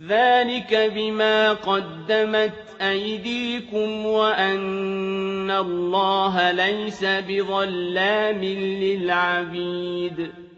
ذَٰلِكَ بِمَا قَدَّمَتْ أَيْدِيكُمْ وَأَنَّ اللَّهَ لَيْسَ بِظَلَّامٍ لِّلْعَبِيدِ